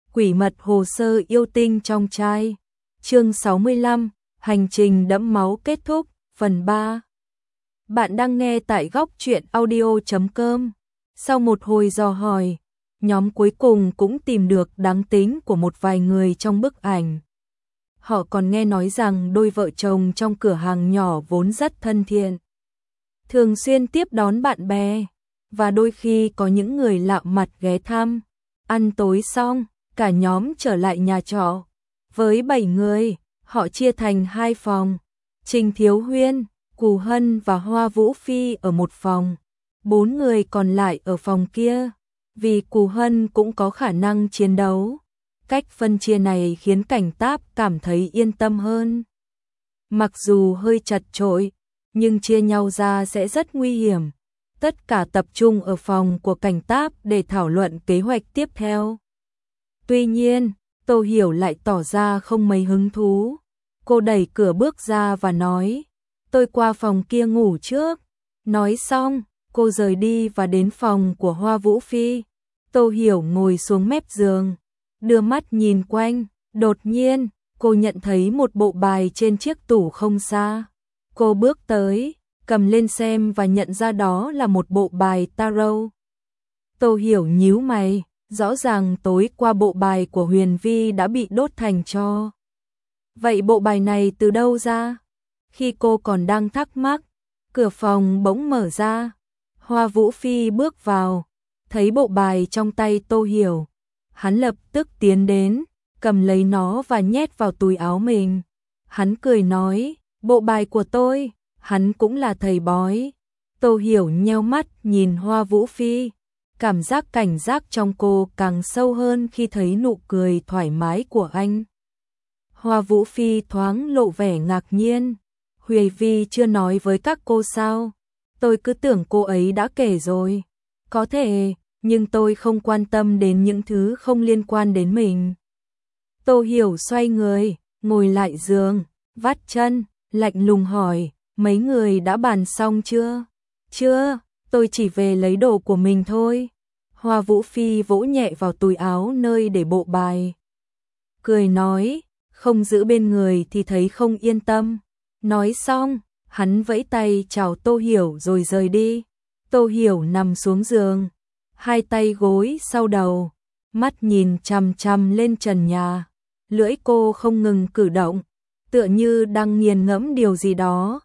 Quỷ mật hồ sơ yêu tinh trong trai. Chương 65, hành trình đẫm máu kết thúc, phần 3. Bạn đang nghe tại góc truyện audio.com. Sau một hồi dò hỏi, nhóm cuối cùng cũng tìm được đáng tính của một vài người trong bức ảnh. Họ còn nghe nói rằng đôi vợ chồng trong cửa hàng nhỏ vốn rất thân thiện, thường xuyên tiếp đón bạn bè, và đôi khi có những người lạ mặt ghé thăm. Ăn tối xong, cả nhóm trở lại nhà trọ. Với 7 người, họ chia thành 2 phòng. Trình Thiếu Huyên, Cù Hân và Hoa Vũ Phi ở một phòng. 4 người còn lại ở phòng kia. Vì Cù Hân cũng có khả năng chiến đấu, cách phân chia này khiến Cảnh Táp cảm thấy yên tâm hơn. Mặc dù hơi chật chội, nhưng chia nhau ra sẽ rất nguy hiểm. Tất cả tập trung ở phòng của Cảnh Táp để thảo luận kế hoạch tiếp theo. Tuy nhiên, Tô Hiểu lại tỏ ra không mấy hứng thú. Cô đẩy cửa bước ra và nói, tôi qua phòng kia ngủ trước. Nói xong, cô rời đi và đến phòng của Hoa Vũ Phi. Tô Hiểu ngồi xuống mép giường, đưa mắt nhìn quanh. Đột nhiên, cô nhận thấy một bộ bài trên chiếc tủ không xa. Cô bước tới, cầm lên xem và nhận ra đó là một bộ bài tarot. Tô Hiểu nhíu mày, rõ ràng tối qua bộ bài của Huyền Vi đã bị đốt thành tro. Vậy bộ bài này từ đâu ra? Khi cô còn đang thắc mắc, cửa phòng bỗng mở ra. Hoa Vũ Phi bước vào, thấy bộ bài trong tay Tô Hiểu. Hắn lập tức tiến đến, cầm lấy nó và nhét vào túi áo mình. Hắn cười nói, bộ bài của tôi, hắn cũng là thầy bói. Tô Hiểu nheo mắt nhìn Hoa Vũ Phi. Cảm giác cảnh giác trong cô càng sâu hơn khi thấy nụ cười thoải mái của anh. Hoa Vũ Phi thoáng lộ vẻ ngạc nhiên. Huệ Vi chưa nói với các cô sao? Tôi cứ tưởng cô ấy đã kể rồi. Có thể, nhưng tôi không quan tâm đến những thứ không liên quan đến mình. Tô Hiểu xoay người, ngồi lại giường, vắt chân, lạnh lùng hỏi, mấy người đã bàn xong chưa? Chưa, tôi chỉ về lấy đồ của mình thôi. Hoa Vũ Phi vỗ nhẹ vào túi áo nơi để bộ bài. Cười nói, không giữ bên người thì thấy không yên tâm. Nói xong, hắn vẫy tay chào Tô Hiểu rồi rời đi. Tô Hiểu nằm xuống giường, hai tay gối sau đầu, mắt nhìn chằm chằm lên trần nhà. Lưỡi cô không ngừng cử động, tựa như đang nghiền ngẫm điều gì đó.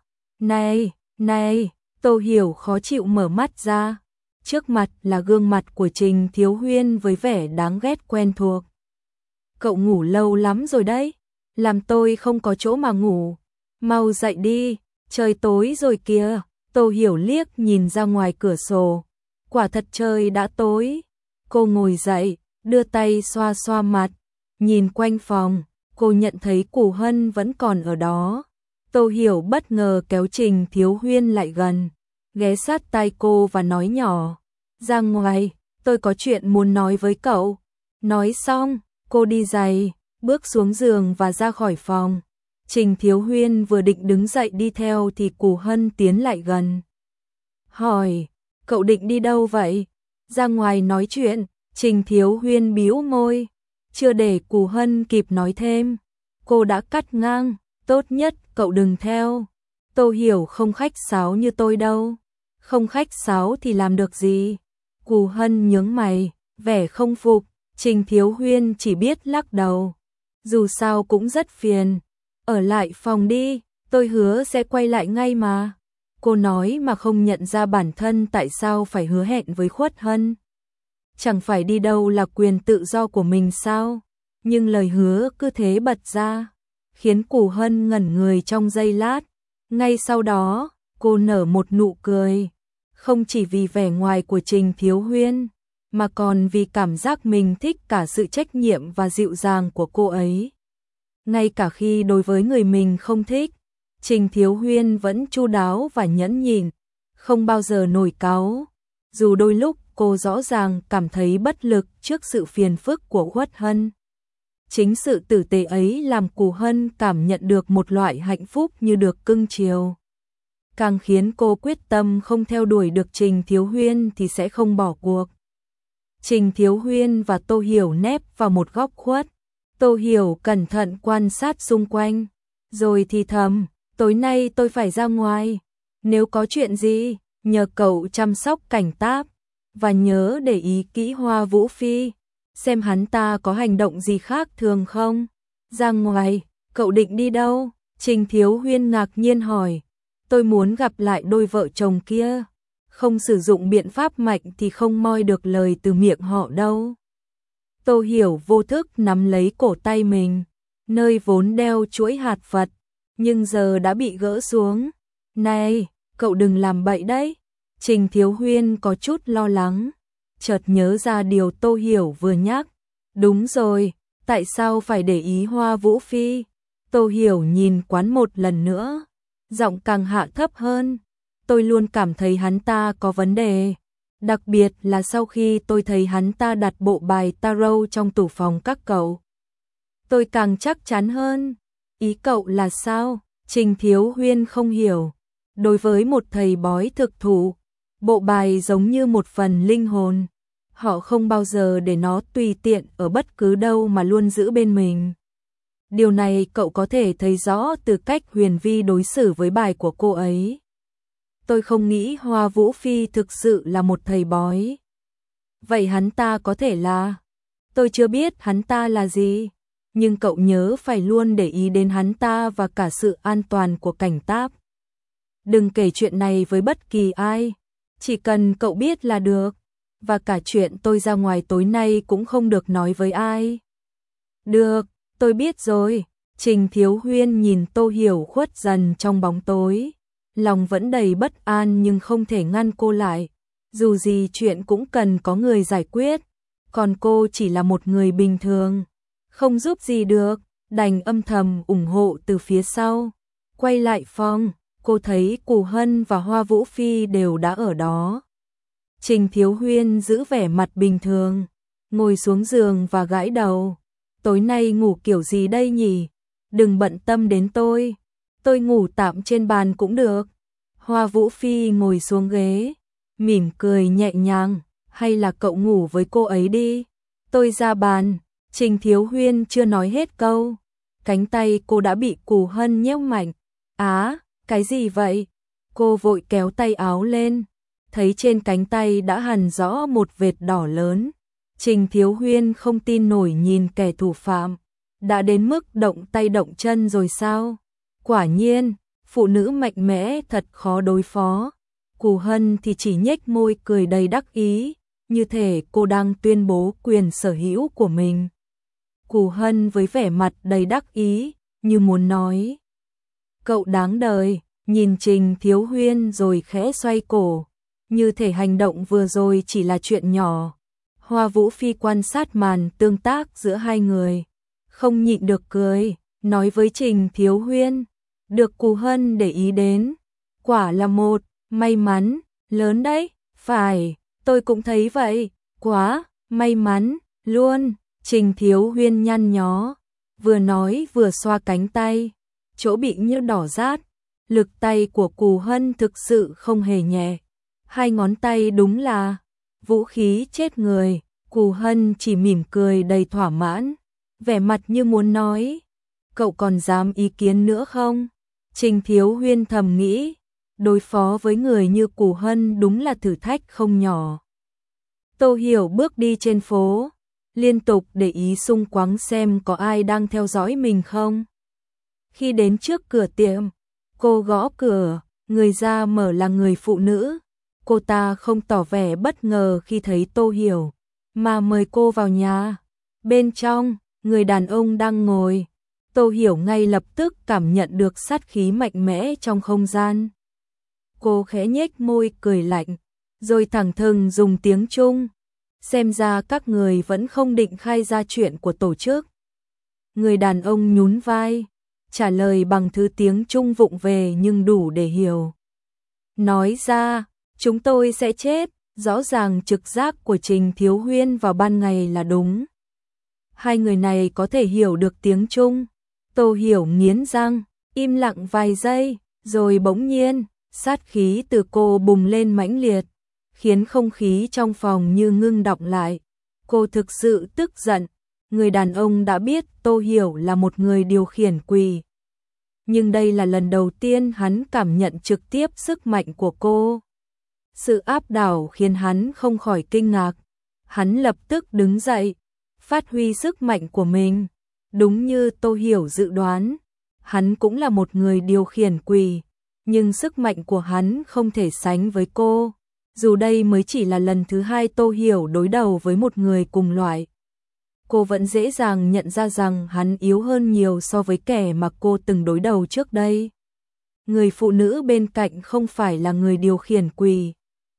Này, Tô Hiểu khó chịu mở mắt ra. Trước mặt là gương mặt của Trình Thiếu Huyên với vẻ đáng ghét quen thuộc. Cậu ngủ lâu lắm rồi đấy, làm tôi không có chỗ mà ngủ. Mau dậy đi, trời tối rồi kìa. Tô Hiểu liếc nhìn ra ngoài cửa sổ. Quả thật trời đã tối. Cô ngồi dậy, đưa tay xoa xoa mặt. Nhìn quanh phòng, cô nhận thấy Cù Hân vẫn còn ở đó. Tô Hiểu bất ngờ kéo Trình Thiếu Huyên lại gần, ghé sát tai cô và nói nhỏ, ra ngoài, tôi có chuyện muốn nói với cậu. Nói xong, cô đi giày, bước xuống giường và ra khỏi phòng. Trình Thiếu Huyên vừa định đứng dậy đi theo thì Cù Hân tiến lại gần. Hỏi, cậu định đi đâu vậy? Ra ngoài nói chuyện. Trình Thiếu Huyên bĩu môi. Chưa để Cù Hân kịp nói thêm, cô đã cắt ngang, tốt nhất cậu đừng theo. Tô Hiểu không khách sáo như tôi đâu. Không khách sáo thì làm được gì? Cù Hân nhướng mày, vẻ không phục. Trình Thiếu Huyên chỉ biết lắc đầu. Dù sao cũng rất phiền. Ở lại phòng đi, tôi hứa sẽ quay lại ngay mà. Cô nói mà không nhận ra bản thân tại sao phải hứa hẹn với Khuất Hân. Chẳng phải đi đâu là quyền tự do của mình sao? Nhưng lời hứa cứ thế bật ra, khiến Cù Hân ngẩn người trong giây lát. Ngay sau đó, cô nở một nụ cười. Không chỉ vì vẻ ngoài của Trình Thiếu Huyên, mà còn vì cảm giác mình thích cả sự trách nhiệm và dịu dàng của cô ấy. Ngay cả khi đối với người mình không thích, Trình Thiếu Huyên vẫn chu đáo và nhẫn nhịn, không bao giờ nổi cáu. Dù đôi lúc cô rõ ràng cảm thấy bất lực trước sự phiền phức của Khuất Hân. Chính sự tử tế ấy làm Cù Hân cảm nhận được một loại hạnh phúc như được cưng chiều. Càng khiến cô quyết tâm không theo đuổi được Trình Thiếu Huyên thì sẽ không bỏ cuộc. Trình Thiếu Huyên và Tô Hiểu nép vào một góc khuất. Tô Hiểu cẩn thận quan sát xung quanh, rồi thì thầm, tối nay tôi phải ra ngoài. Nếu có chuyện gì, nhờ cậu chăm sóc Cảnh Táp, và nhớ để ý kỹ Hoa Vũ Phi, xem hắn ta có hành động gì khác thường không. Ra ngoài, cậu định đi đâu? Trình Thiếu Huyên ngạc nhiên hỏi. Tôi muốn gặp lại đôi vợ chồng kia. Không sử dụng biện pháp mạnh thì không moi được lời từ miệng họ đâu. Tô Hiểu vô thức nắm lấy cổ tay mình, nơi vốn đeo chuỗi hạt Phật, nhưng giờ đã bị gỡ xuống. Này, cậu đừng làm bậy đấy. Trình Thiếu Huyên có chút lo lắng, chợt nhớ ra điều Tô Hiểu vừa nhắc. Đúng rồi, tại sao phải để ý Hoa Vũ Phi? Tô Hiểu nhìn quán một lần nữa, giọng càng hạ thấp hơn. Tôi luôn cảm thấy hắn ta có vấn đề, đặc biệt là sau khi tôi thấy hắn ta đặt bộ bài tarot trong tủ phòng các cậu. Tôi càng chắc chắn hơn. Ý cậu là sao? Trình Thiếu Huyên không hiểu. Đối với một thầy bói thực thụ, bộ bài giống như một phần linh hồn. Họ không bao giờ để nó tùy tiện ở bất cứ đâu mà luôn giữ bên mình. Điều này cậu có thể thấy rõ từ cách Huyền Vi đối xử với bài của cô ấy. Tôi không nghĩ Hoa Vũ Phi thực sự là một thầy bói. Vậy hắn ta có thể là? Tôi chưa biết hắn ta là gì, nhưng cậu nhớ phải luôn để ý đến hắn ta và cả sự an toàn của Cảnh Táp. Đừng kể chuyện này với bất kỳ ai, chỉ cần cậu biết là được, và cả chuyện tôi ra ngoài tối nay cũng không được nói với ai. Được, tôi biết rồi. Trình Thiếu Huyên nhìn Tô Hiểu khuất dần trong bóng tối, lòng vẫn đầy bất an nhưng không thể ngăn cô lại. Dù gì chuyện cũng cần có người giải quyết, còn cô chỉ là một người bình thường, không giúp gì được, đành âm thầm ủng hộ từ phía sau. Quay lại phòng, cô thấy Cù Hân và Hoa Vũ Phi đều đã ở đó. Trình Thiếu Huyên giữ vẻ mặt bình thường, ngồi xuống giường và gãi đầu. Tối nay ngủ kiểu gì đây nhỉ? Đừng bận tâm đến tôi ngủ tạm trên bàn cũng được. Hoa Vũ Phi ngồi xuống ghế, mỉm cười nhẹ nhàng, hay là cậu ngủ với cô ấy đi, tôi ra bàn. Trình Thiếu Huyên chưa nói hết câu, cánh tay cô đã bị Cù Hân nhéo mạnh. Á, cái gì vậy? Cô vội kéo tay áo lên, thấy trên cánh tay đã hằn rõ một vệt đỏ lớn. Trình Thiếu Huyên không tin nổi nhìn kẻ thủ phạm, đã đến mức động tay động chân rồi sao? Quả nhiên, phụ nữ mạnh mẽ thật khó đối phó. Cù Hân thì chỉ nhếch môi cười đầy đắc ý, như thể cô đang tuyên bố quyền sở hữu của mình. Cù Hân với vẻ mặt đầy đắc ý, như muốn nói: cậu đáng đời. Nhìn Trình Thiếu Huyên rồi khẽ xoay cổ, như thể hành động vừa rồi chỉ là chuyện nhỏ. Hoa Vũ Phi quan sát màn tương tác giữa hai người, không nhịn được cười, nói với Trình Thiếu Huyên: được Cù Hân để ý đến, quả là một may mắn lớn đấy. Phải, tôi cũng thấy vậy, quá may mắn luôn. Trình Thiếu Huyên nhăn nhó, vừa nói vừa xoa cánh tay, chỗ bị như đỏ rát. Lực tay của Cù Hân thực sự không hề nhẹ, hai ngón tay đúng là vũ khí chết người. Cù Hân chỉ mỉm cười đầy thỏa mãn, vẻ mặt như muốn nói: cậu còn dám ý kiến nữa không? Trình Thiếu Huyên thầm nghĩ, đối phó với người như Cù Hân đúng là thử thách không nhỏ. Tô Hiểu bước đi trên phố, liên tục để ý xung quanh xem có ai đang theo dõi mình không. Khi đến trước cửa tiệm, cô gõ cửa, người ra mở là người phụ nữ. Cô ta không tỏ vẻ bất ngờ khi thấy Tô Hiểu, mà mời cô vào nhà. Bên trong, người đàn ông đang ngồi. Tô Hiểu ngay lập tức cảm nhận được sát khí mạnh mẽ trong không gian. Cô khẽ nhếch môi cười lạnh, rồi thẳng thừng dùng tiếng Trung: xem ra các người vẫn không định khai ra chuyện của tổ chức. Người đàn ông nhún vai, trả lời bằng thứ tiếng Trung vụng về nhưng đủ để hiểu. Nói ra, chúng tôi sẽ chết. Rõ ràng trực giác của Trình Thiếu Huyên vào ban ngày là đúng. Hai người này có thể hiểu được tiếng Trung. Tô Hiểu nghiến răng, im lặng vài giây, rồi bỗng nhiên, sát khí từ cô bùng lên mãnh liệt, khiến không khí trong phòng như ngưng đọng lại. Cô thực sự tức giận, người đàn ông đã biết Tô Hiểu là một người điều khiển quỷ. Nhưng đây là lần đầu tiên hắn cảm nhận trực tiếp sức mạnh của cô. Sự áp đảo khiến hắn không khỏi kinh ngạc. Hắn lập tức đứng dậy, phát huy sức mạnh của mình. Đúng như Tô Hiểu dự đoán, hắn cũng là một người điều khiển quỷ, nhưng sức mạnh của hắn không thể sánh với cô. Dù đây mới chỉ là lần thứ hai Tô Hiểu đối đầu với một người cùng loại, cô vẫn dễ dàng nhận ra rằng hắn yếu hơn nhiều so với kẻ mà cô từng đối đầu trước đây. Người phụ nữ bên cạnh không phải là người điều khiển quỷ.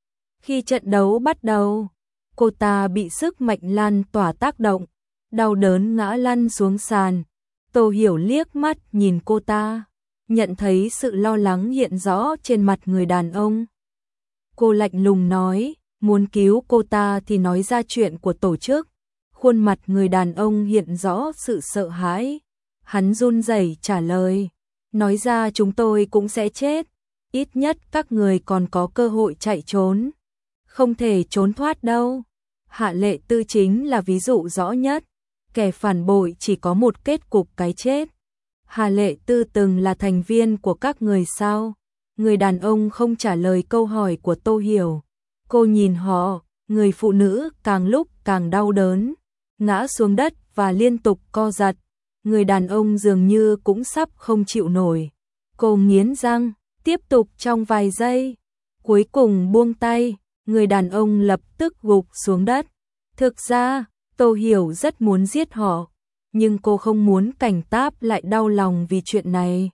Khi trận đấu bắt đầu, cô ta bị sức mạnh lan tỏa tác động, đau đớn ngã lăn xuống sàn. Tô Hiểu liếc mắt nhìn cô ta, nhận thấy sự lo lắng hiện rõ trên mặt người đàn ông. Cô lạnh lùng nói, muốn cứu cô ta thì nói ra chuyện của tổ chức. Khuôn mặt người đàn ông hiện rõ sự sợ hãi. Hắn run rẩy trả lời, nói ra chúng tôi cũng sẽ chết. Ít nhất các người còn có cơ hội chạy trốn. Không thể trốn thoát đâu. Hạ Lệ Tư chính là ví dụ rõ nhất. Kẻ phản bội chỉ có một kết cục cái chết. Hạ Lệ Tư từng là thành viên của các người sao? Người đàn ông không trả lời câu hỏi của Tô Hiểu. Cô nhìn họ, người phụ nữ càng lúc càng đau đớn, ngã xuống đất và liên tục co giật. Người đàn ông dường như cũng sắp không chịu nổi. Cô nghiến răng, tiếp tục trong vài giây. Cuối cùng buông tay, người đàn ông lập tức gục xuống đất. Thực ra, Tô Hiểu rất muốn giết họ, nhưng cô không muốn Cảnh Táp lại đau lòng vì chuyện này.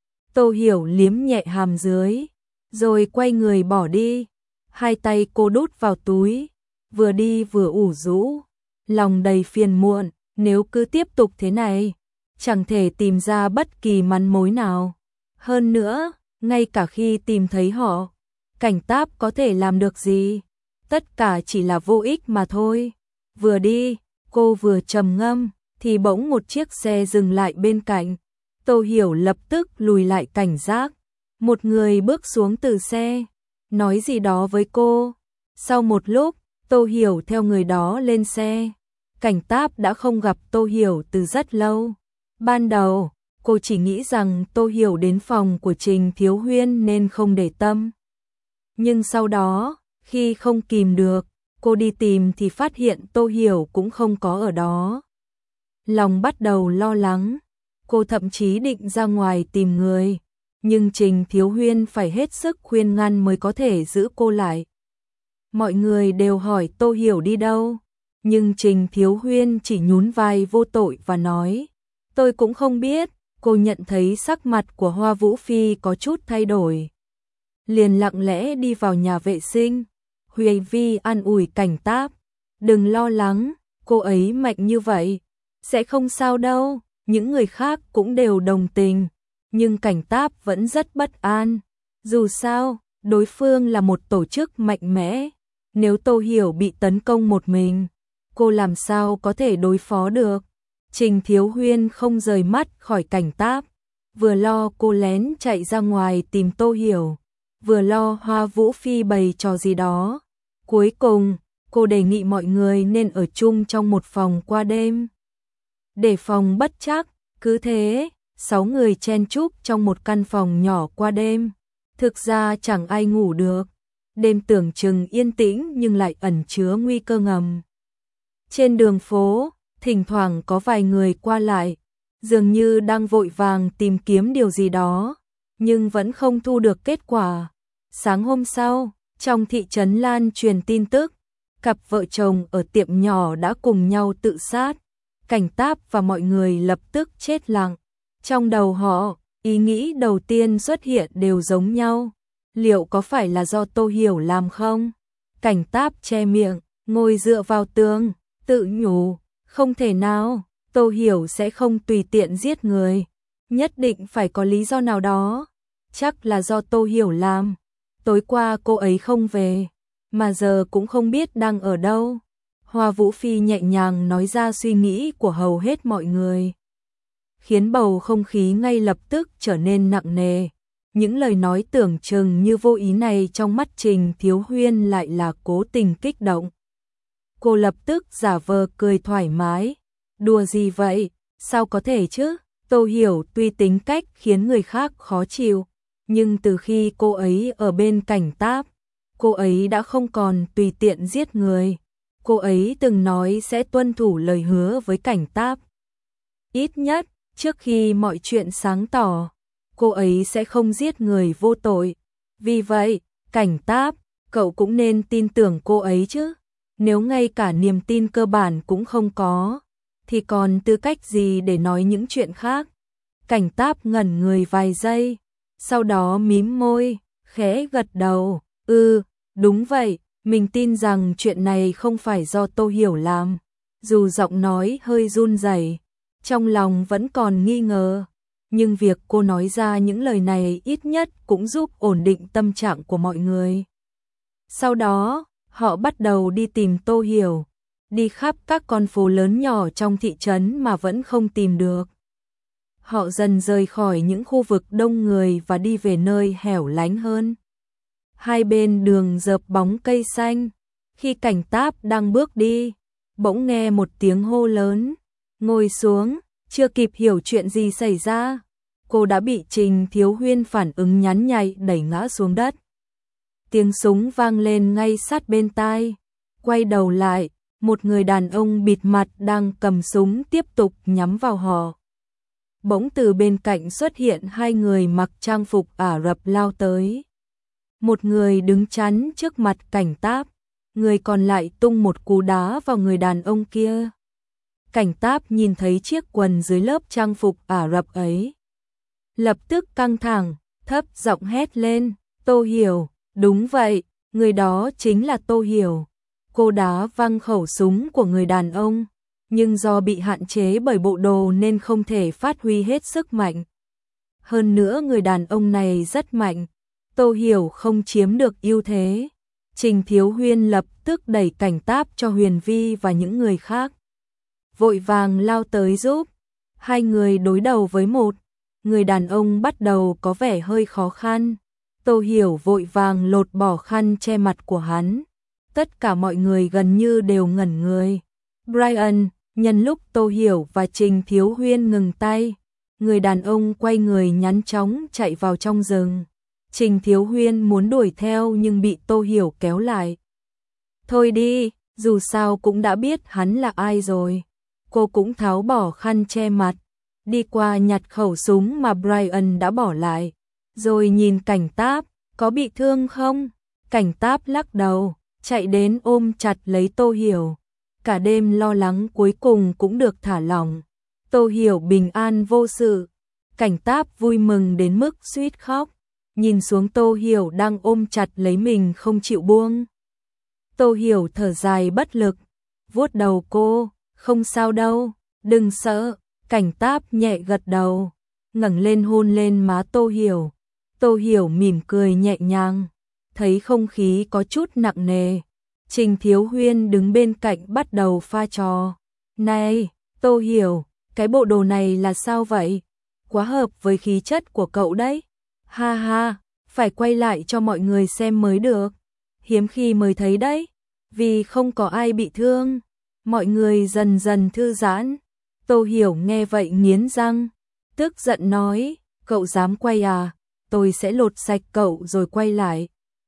Tô Hiểu liếm nhẹ hàm dưới, rồi quay người bỏ đi. Hai tay cô đút vào túi, vừa đi vừa ủ rũ, lòng đầy phiền muộn. Nếu cứ tiếp tục thế này, chẳng thể tìm ra bất kỳ manh mối nào. Hơn nữa, ngay cả khi tìm thấy họ, Cảnh Táp có thể làm được gì? Tất cả chỉ là vô ích mà thôi. Vừa đi, cô vừa trầm ngâm, thì bỗng một chiếc xe dừng lại bên cạnh. Tô Hiểu lập tức lùi lại cảnh giác. Một người bước xuống từ xe, nói gì đó với cô. Sau một lúc, Tô Hiểu theo người đó lên xe. Cảnh Táp đã không gặp Tô Hiểu từ rất lâu. Ban đầu, cô chỉ nghĩ rằng Tô Hiểu đến phòng của Trình Thiếu Huyên nên không để tâm. Nhưng sau đó, khi không kìm được, cô đi tìm thì phát hiện Tô Hiểu cũng không có ở đó. Lòng bắt đầu lo lắng, cô thậm chí định ra ngoài tìm người, nhưng Trình Thiếu Huyên phải hết sức khuyên ngăn mới có thể giữ cô lại. Mọi người đều hỏi Tô Hiểu đi đâu, nhưng Trình Thiếu Huyên chỉ nhún vai vô tội và nói, tôi cũng không biết. Cô nhận thấy sắc mặt của Hoa Vũ Phi có chút thay đổi, liền lặng lẽ đi vào nhà vệ sinh. Huệ Vi an ủi Cảnh Táp, đừng lo lắng, cô ấy mạnh như vậy, sẽ không sao đâu. Những người khác cũng đều đồng tình, nhưng Cảnh Táp vẫn rất bất an. Dù sao, đối phương là một tổ chức mạnh mẽ, nếu Tô Hiểu bị tấn công một mình, cô làm sao có thể đối phó được. Trình Thiếu Huyên không rời mắt khỏi Cảnh Táp, vừa lo cô lén chạy ra ngoài tìm Tô Hiểu, vừa lo Hoa Vũ Phi bày trò gì đó. Cuối cùng, cô đề nghị mọi người nên ở chung trong một phòng qua đêm. Để phòng bất trắc, cứ thế, 6 người chen chúc trong một căn phòng nhỏ qua đêm. Thực ra chẳng ai ngủ được. Đêm tưởng chừng yên tĩnh nhưng lại ẩn chứa nguy cơ ngầm. Trên đường phố, thỉnh thoảng có vài người qua lại, dường như đang vội vàng tìm kiếm điều gì đó, nhưng vẫn không thu được kết quả. Sáng hôm sau, trong thị trấn lan truyền tin tức, cặp vợ chồng ở tiệm nhỏ đã cùng nhau tự sát. Cảnh Táp và mọi người lập tức chết lặng. Trong đầu họ, ý nghĩ đầu tiên xuất hiện đều giống nhau. Liệu có phải là do Tô Hiểu làm không? Cảnh Táp che miệng, ngồi dựa vào tường, tự nhủ, không thể nào, Tô Hiểu sẽ không tùy tiện giết người. Nhất định phải có lý do nào đó. Chắc là do Tô Hiểu làm. Tối qua cô ấy không về, mà giờ cũng không biết đang ở đâu. Hoa Vũ Phi nhẹ nhàng nói ra suy nghĩ của hầu hết mọi người, khiến bầu không khí ngay lập tức trở nên nặng nề. Những lời nói tưởng chừng như vô ý này trong mắt Trình Thiếu Huyên lại là cố tình kích động. Cô lập tức giả vờ cười thoải mái. Đùa gì vậy? Sao có thể chứ? Tô Hiểu tuy tính cách khiến người khác khó chịu, nhưng từ khi cô ấy ở bên Cảnh Táp, cô ấy đã không còn tùy tiện giết người. Cô ấy từng nói sẽ tuân thủ lời hứa với Cảnh Táp. Ít nhất, trước khi mọi chuyện sáng tỏ, cô ấy sẽ không giết người vô tội. Vì vậy, Cảnh Táp, cậu cũng nên tin tưởng cô ấy chứ. Nếu ngay cả niềm tin cơ bản cũng không có, thì còn tư cách gì để nói những chuyện khác? Cảnh Táp ngẩn người vài giây, sau đó mím môi, khẽ gật đầu. Đúng vậy, mình tin rằng chuyện này không phải do Tô Hiểu làm. Dù giọng nói hơi run rẩy, trong lòng vẫn còn nghi ngờ, nhưng việc cô nói ra những lời này ít nhất cũng giúp ổn định tâm trạng của mọi người. Sau đó, họ bắt đầu đi tìm Tô Hiểu, đi khắp các con phố lớn nhỏ trong thị trấn mà vẫn không tìm được. Họ dần rời khỏi những khu vực đông người và đi về nơi hẻo lánh hơn. Hai bên đường rợp bóng cây xanh, khi Cảnh Táp đang bước đi, bỗng nghe một tiếng hô lớn, ngồi xuống. Chưa kịp hiểu chuyện gì xảy ra, cô đã bị Trình Thiếu Huyên phản ứng nhắn nhạy đẩy ngã xuống đất. Tiếng súng vang lên ngay sát bên tai. Quay đầu lại, một người đàn ông bịt mặt đang cầm súng tiếp tục nhắm vào họ. Bỗng từ bên cạnh xuất hiện hai người mặc trang phục Ả Rập lao tới. Một người đứng chắn trước mặt Cảnh Táp, người còn lại tung một cú đá vào người đàn ông kia. Cảnh Táp nhìn thấy chiếc quần dưới lớp trang phục Ả Rập ấy, lập tức căng thẳng, thấp giọng hét lên, Tô Hiểu. Đúng vậy, người đó chính là Tô Hiểu. Cô đá văng khẩu súng của người đàn ông, nhưng do bị hạn chế bởi bộ đồ nên không thể phát huy hết sức mạnh. Hơn nữa người đàn ông này rất mạnh, Tô Hiểu không chiếm được ưu thế. Trình Thiếu Huyên lập tức đẩy Cảnh Táp cho Huyền Vi và những người khác, vội vàng lao tới giúp. Hai người đối đầu với một người đàn ông bắt đầu có vẻ hơi khó khăn. Tô Hiểu vội vàng lột bỏ khăn che mặt của hắn. Tất cả mọi người gần như đều ngẩn người. Brian, nhân lúc Tô Hiểu và Trình Thiếu Huyên ngừng tay, người đàn ông quay người nhắn chóng chạy vào trong rừng. Trình Thiếu Huyên muốn đuổi theo nhưng bị Tô Hiểu kéo lại. Thôi đi, dù sao cũng đã biết hắn là ai rồi. Cô cũng tháo bỏ khăn che mặt, đi qua nhặt khẩu súng mà Brian đã bỏ lại, rồi nhìn Cảnh Táp, có bị thương không? Cảnh Táp lắc đầu, chạy đến ôm chặt lấy Tô Hiểu. Cả đêm lo lắng cuối cùng cũng được thả lỏng. Tô Hiểu bình an vô sự. Cảnh Táp vui mừng đến mức suýt khóc, nhìn xuống Tô Hiểu đang ôm chặt lấy mình không chịu buông. Tô Hiểu thở dài bất lực, vuốt đầu cô, không sao đâu, đừng sợ. Cảnh Táp nhẹ gật đầu, ngẩng lên hôn lên má Tô Hiểu. Tô Hiểu mỉm cười nhẹ nhàng, thấy không khí có chút nặng nề. Trình Thiếu Huyên đứng bên cạnh bắt đầu pha trò. Này, Tô Hiểu, cái bộ đồ này là sao vậy? Quá hợp với khí chất của cậu đấy. Ha ha, phải quay lại cho mọi người xem mới được. Hiếm khi mới thấy đấy, vì không có ai bị thương. Mọi người dần dần thư giãn. Tô Hiểu nghe vậy nghiến răng, tức giận nói, cậu dám quay à? Tôi sẽ lột sạch cậu rồi quay lại,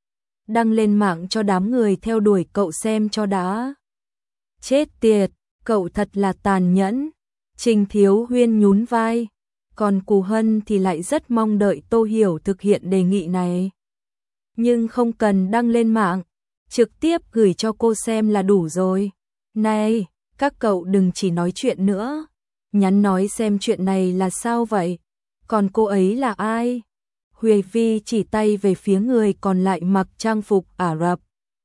đăng lên mạng cho đám người theo đuổi cậu xem cho đã. Chết tiệt, cậu thật là tàn nhẫn. Trình Thiếu Huyên nhún vai, còn Cù Hân thì lại rất mong đợi Tô Hiểu thực hiện đề nghị này. Nhưng không cần đăng lên mạng, trực tiếp gửi cho cô xem là đủ rồi. Này, các cậu đừng chỉ nói chuyện nữa, nhắn nói xem chuyện này là sao vậy? Còn cô ấy là ai? Huệ Vi chỉ tay về phía người còn lại mặc trang phục Ả Rập.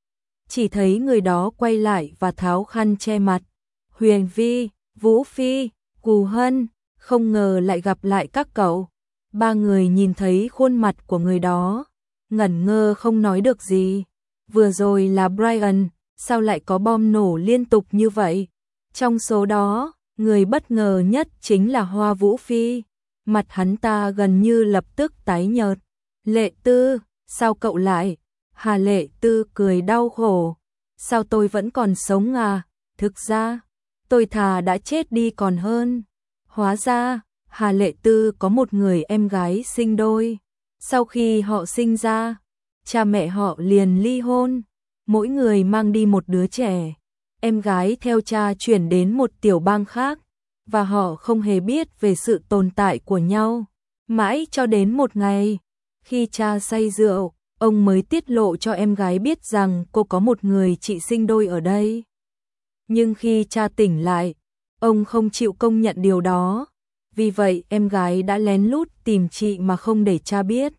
Chỉ thấy người đó quay lại và tháo khăn che mặt. Huyền Vi, Vũ Phi, Cù Hân, không ngờ lại gặp lại các cậu. Ba người nhìn thấy khuôn mặt của người đó, ngẩn ngơ không nói được gì. Vừa rồi là Brian, sao lại có bom nổ liên tục như vậy? Trong số đó, người bất ngờ nhất chính là Hoa Vũ Phi. Mặt hắn ta gần như lập tức tái nhợt. Lệ Tư, sao cậu lại? Hà Lệ Tư cười đau khổ. Sao tôi vẫn còn sống à? Thực ra, tôi thà đã chết đi còn hơn. Hóa ra, Hà Lệ Tư có một người em gái sinh đôi. Sau khi họ sinh ra, cha mẹ họ liền ly hôn, mỗi người mang đi một đứa trẻ. Em gái theo cha chuyển đến một tiểu bang khác, và họ không hề biết về sự tồn tại của nhau. Mãi cho đến một ngày, khi cha say rượu, ông mới tiết lộ cho em gái biết rằng cô có một người chị sinh đôi ở đây. Nhưng khi cha tỉnh lại, ông không chịu công nhận điều đó. Vì vậy em gái đã lén lút tìm chị mà không để cha biết.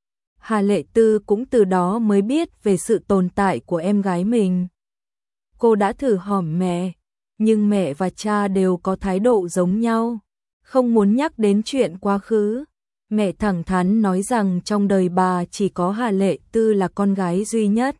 Hà Lệ Tư cũng từ đó mới biết về sự tồn tại của em gái mình. Cô đã thử hỏi mẹ, nhưng mẹ và cha đều có thái độ giống nhau, không muốn nhắc đến chuyện quá khứ. Mẹ thẳng thắn nói rằng trong đời bà chỉ có Hà Lệ Tư là con gái duy nhất.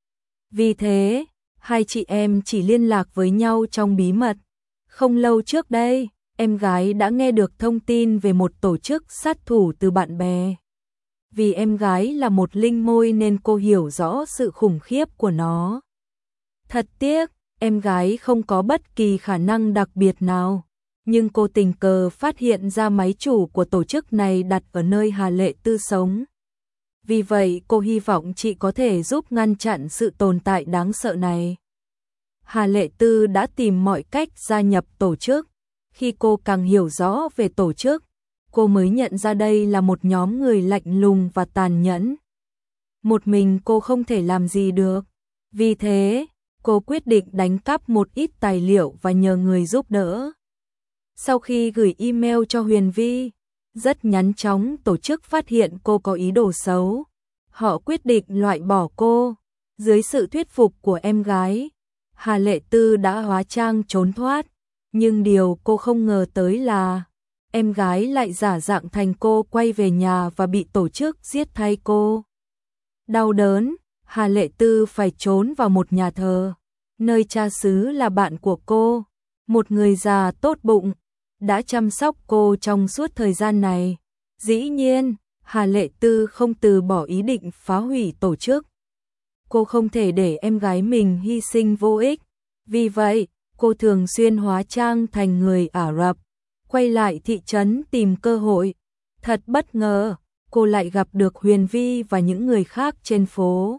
Vì thế, hai chị em chỉ liên lạc với nhau trong bí mật. Không lâu trước đây, em gái đã nghe được thông tin về một tổ chức sát thủ từ bạn bè. Vì em gái là một linh môi nên cô hiểu rõ sự khủng khiếp của nó. Thật tiếc, em gái không có bất kỳ khả năng đặc biệt nào, nhưng cô tình cờ phát hiện ra máy chủ của tổ chức này đặt ở nơi Hà Lệ Tư sống. Vì vậy cô hy vọng chị có thể giúp ngăn chặn sự tồn tại đáng sợ này. Hà Lệ Tư đã tìm mọi cách gia nhập tổ chức. Khi cô càng hiểu rõ về tổ chức, cô mới nhận ra đây là một nhóm người lạnh lùng và tàn nhẫn. Một mình cô không thể làm gì được. Vì thế, cô quyết định đánh cắp một ít tài liệu và nhờ người giúp đỡ. Sau khi gửi email cho Huyền Vi, rất nhanh chóng tổ chức phát hiện cô có ý đồ xấu. Họ quyết định loại bỏ cô. Dưới sự thuyết phục của em gái, Hà Lệ Tư đã hóa trang trốn thoát. Nhưng điều cô không ngờ tới là em gái lại giả dạng thành cô quay về nhà và bị tổ chức giết thay cô. Đau đớn, Hà Lệ Tư phải trốn vào một nhà thờ, nơi cha xứ là bạn của cô, một người già tốt bụng, đã chăm sóc cô trong suốt thời gian này. Dĩ nhiên, Hà Lệ Tư không từ bỏ ý định phá hủy tổ chức. Cô không thể để em gái mình hy sinh vô ích. Vì vậy, cô thường xuyên hóa trang thành người Ả Rập, quay lại thị trấn tìm cơ hội. Thật bất ngờ, cô lại gặp được Huyền Vi và những người khác trên phố.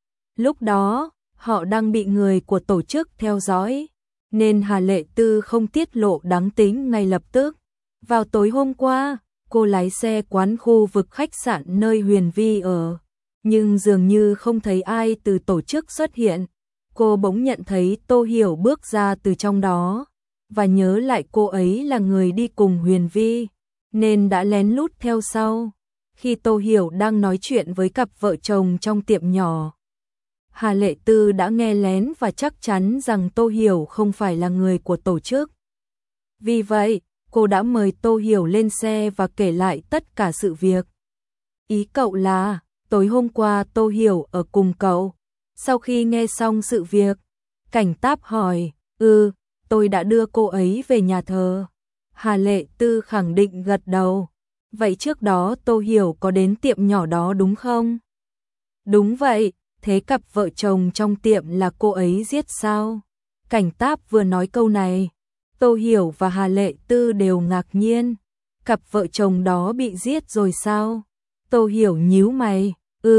Lúc đó, họ đang bị người của tổ chức theo dõi, nên Hà Lệ Tư không tiết lộ đáng tính ngay lập tức. Vào tối hôm qua, cô lái xe quán khu vực khách sạn nơi Huyền Vi ở, nhưng dường như không thấy ai từ tổ chức xuất hiện. Cô bỗng nhận thấy Tô Hiểu bước ra từ trong đó, và nhớ lại cô ấy là người đi cùng Huyền Vi, nên đã lén lút theo sau. Khi Tô Hiểu đang nói chuyện với cặp vợ chồng trong tiệm nhỏ, Hà Lệ Tư đã nghe lén và chắc chắn rằng Tô Hiểu không phải là người của tổ chức. Vì vậy, cô đã mời Tô Hiểu lên xe và kể lại tất cả sự việc. Ý cậu là, tối hôm qua Tô Hiểu ở cùng cậu. Sau khi nghe xong sự việc, cảnh táp hỏi, tôi đã đưa cô ấy về nhà thờ. Hà Lệ Tư khẳng định gật đầu. Vậy trước đó Tô Hiểu có đến tiệm nhỏ đó đúng không? Đúng vậy, thế cặp vợ chồng trong tiệm là cô ấy giết sao? Cảnh táp vừa nói câu này, Tô Hiểu và Hà Lệ Tư đều ngạc nhiên. Cặp vợ chồng đó bị giết rồi sao? Tô Hiểu nhíu mày,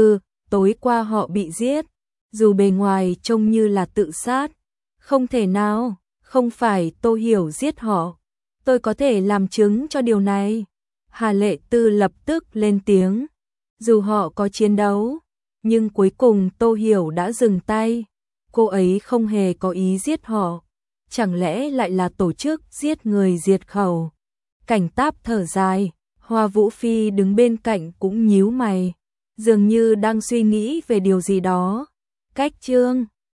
tối qua họ bị giết. Dù bề ngoài trông như là tự sát. Không thể nào, không phải Tô Hiểu giết họ. Tôi có thể làm chứng cho điều này. Hà Lệ Tư lập tức lên tiếng. Dù họ có chiến đấu, nhưng cuối cùng Tô Hiểu đã dừng tay. Cô ấy không hề có ý giết họ. Chẳng lẽ lại là tổ chức giết người diệt khẩu? Cảnh táp thở dài, Hoa Vũ Phi đứng bên cạnh cũng nhíu mày, dường như đang suy nghĩ về điều gì đó. Cách chương